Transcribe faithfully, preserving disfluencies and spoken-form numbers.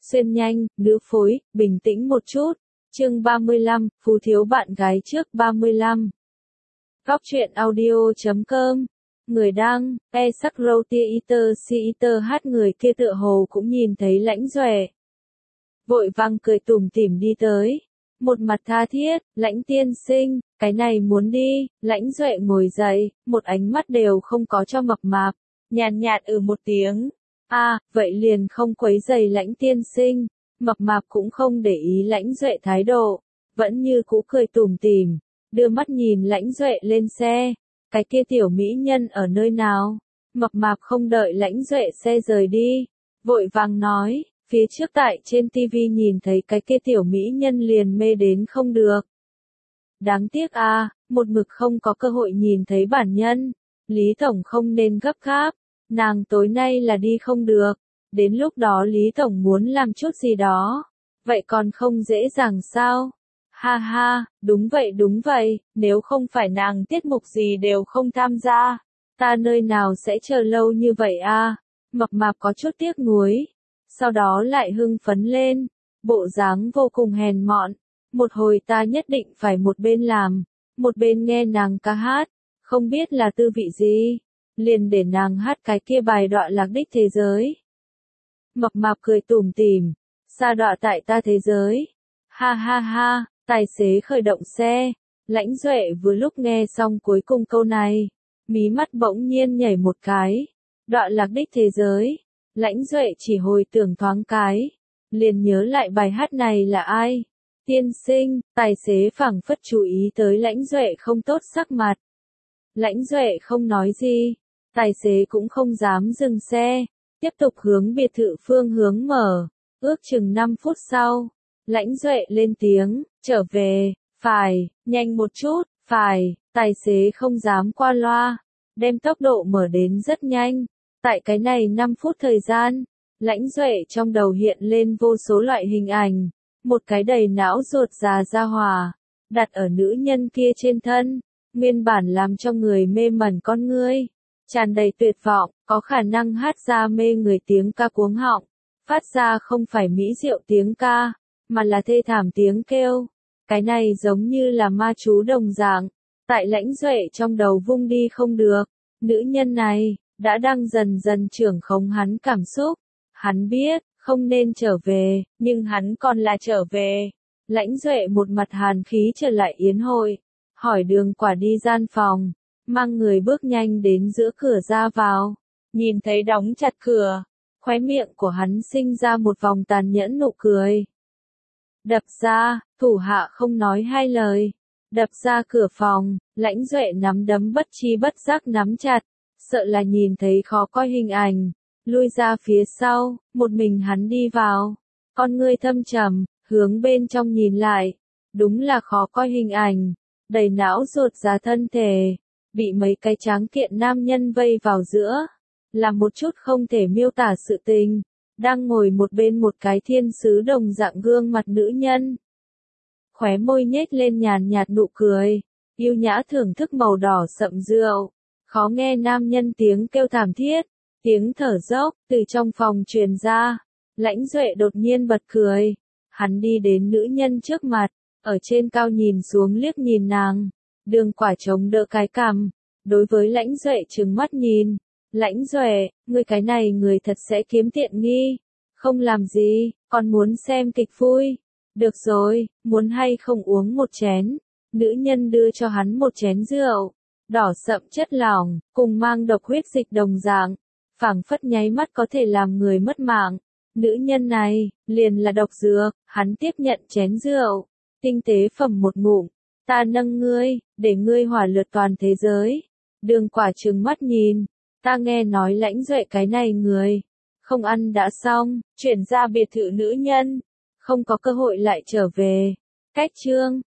xuyên nhanh, nữ phối, bình tĩnh một chút. Chương ba mươi lăm, Phú thiếu bạn gái trước ba mươi lăm. Góc truyện audio chấm com. Người đăng, e sắc râu tia iter si iter hát người kia tựa hồ cũng nhìn thấy Lãnh Duệ. Vội vàng cười tủm tỉm đi tới. Một mặt tha thiết, Lãnh tiên sinh, cái này muốn đi. Lãnh Duệ ngồi dậy, một ánh mắt đều không có cho mập mạp. Nhàn nhạt ừ một tiếng. À, vậy liền không quấy giày Lãnh tiên sinh. Mập mạp cũng không để ý Lãnh Duệ thái độ. Vẫn như cũ cười tủm tỉm. Đưa mắt nhìn Lãnh Duệ lên xe. Cái kia tiểu mỹ nhân ở nơi nào? Mập mạp không đợi Lãnh Duệ xe rời đi. Vội vàng nói, phía trước tại trên tivi nhìn thấy cái kia tiểu mỹ nhân liền mê đến không được. Đáng tiếc à, một mực không có cơ hội nhìn thấy bản nhân. Lý Tổng không nên gấp gáp. Nàng tối nay là đi không được. Đến lúc đó Lý Tổng muốn làm chút gì đó. Vậy còn không dễ dàng sao? Ha ha, đúng vậy đúng vậy, nếu không phải nàng tiết mục gì đều không tham gia, ta nơi nào sẽ chờ lâu như vậy a? Mập mạp có chút tiếc nuối, sau đó lại hưng phấn lên, bộ dáng vô cùng hèn mọn, một hồi ta nhất định phải một bên làm, một bên nghe nàng ca hát, không biết là tư vị gì, liền để nàng hát cái kia bài đọa lạc đích thế giới. Mập mạp cười tủm tỉm, sa đọa tại ta thế giới, ha ha ha. Tài xế khởi động xe, Lãnh Duệ vừa lúc nghe xong cuối cùng câu này, mí mắt bỗng nhiên nhảy một cái, đoạn lạc đích thế giới, Lãnh Duệ chỉ hồi tưởng thoáng cái, liền nhớ lại bài hát này là ai, tiên sinh, tài xế phảng phất chú ý tới Lãnh Duệ không tốt sắc mặt. Lãnh Duệ không nói gì, tài xế cũng không dám dừng xe, tiếp tục hướng biệt thự phương hướng mở, ước chừng năm phút sau. Lãnh Duệ lên tiếng, trở về, phải, nhanh một chút, phải, tài xế không dám qua loa, đem tốc độ mở đến rất nhanh. Tại cái này năm phút thời gian, Lãnh Duệ trong đầu hiện lên vô số loại hình ảnh, một cái đầy não ruột già ra hòa, đặt ở nữ nhân kia trên thân, nguyên bản làm cho người mê mẩn con ngươi, tràn đầy tuyệt vọng, có khả năng hát ra mê người tiếng ca cuống họng, phát ra không phải mỹ diệu tiếng ca, mà là thê thảm tiếng kêu. Cái này giống như là ma chú đồng dạng, tại Lãnh Duệ trong đầu vung đi không được. Nữ nhân này, đã đang dần dần trưởng khống hắn cảm xúc. Hắn biết, không nên trở về, nhưng hắn còn là trở về. Lãnh Duệ một mặt hàn khí trở lại yến hội, hỏi đường quả đi gian phòng, mang người bước nhanh đến giữa cửa ra vào. Nhìn thấy đóng chặt cửa, khóe miệng của hắn sinh ra một vòng tàn nhẫn nụ cười. Đập ra, thủ hạ không nói hai lời. Đập ra cửa phòng, Lãnh Duệ nắm đấm bất chi bất giác nắm chặt, sợ là nhìn thấy khó coi hình ảnh. Lui ra phía sau, một mình hắn đi vào. Con ngươi thâm trầm, hướng bên trong nhìn lại. Đúng là khó coi hình ảnh. Đầy não ruột ra thân thể. Bị mấy cái tráng kiện nam nhân vây vào giữa. Là một chút không thể miêu tả sự tình. Đang ngồi một bên một cái thiên sứ đồng dạng gương mặt nữ nhân. Khóe môi nhếch lên nhàn nhạt nụ cười, yêu nhã thưởng thức màu đỏ sậm rượu. Khó nghe nam nhân tiếng kêu thảm thiết, tiếng thở dốc, từ trong phòng truyền ra. Lãnh Duệ đột nhiên bật cười. Hắn đi đến nữ nhân trước mặt, ở trên cao nhìn xuống liếc nhìn nàng. Đường quả chống đỡ cái cằm, đối với Lãnh Duệ trừng mắt nhìn. Lãnh Duệ, ngươi cái này người thật sẽ kiếm tiện nghi. Không làm gì, còn muốn xem kịch vui. Được rồi, muốn hay không uống một chén. Nữ nhân đưa cho hắn một chén rượu. Đỏ sậm chất lỏng, cùng mang độc huyết dịch đồng dạng. Phảng phất nháy mắt có thể làm người mất mạng. Nữ nhân này, liền là độc dược. Hắn tiếp nhận chén rượu. Tinh tế phẩm một ngụm. Ta nâng ngươi, để ngươi hỏa lượt toàn thế giới. Đường quả trừng mắt nhìn. Ta nghe nói Lãnh Duệ cái này người, không ăn đã xong, chuyển ra biệt thự nữ nhân, không có cơ hội lại trở về. Cách chương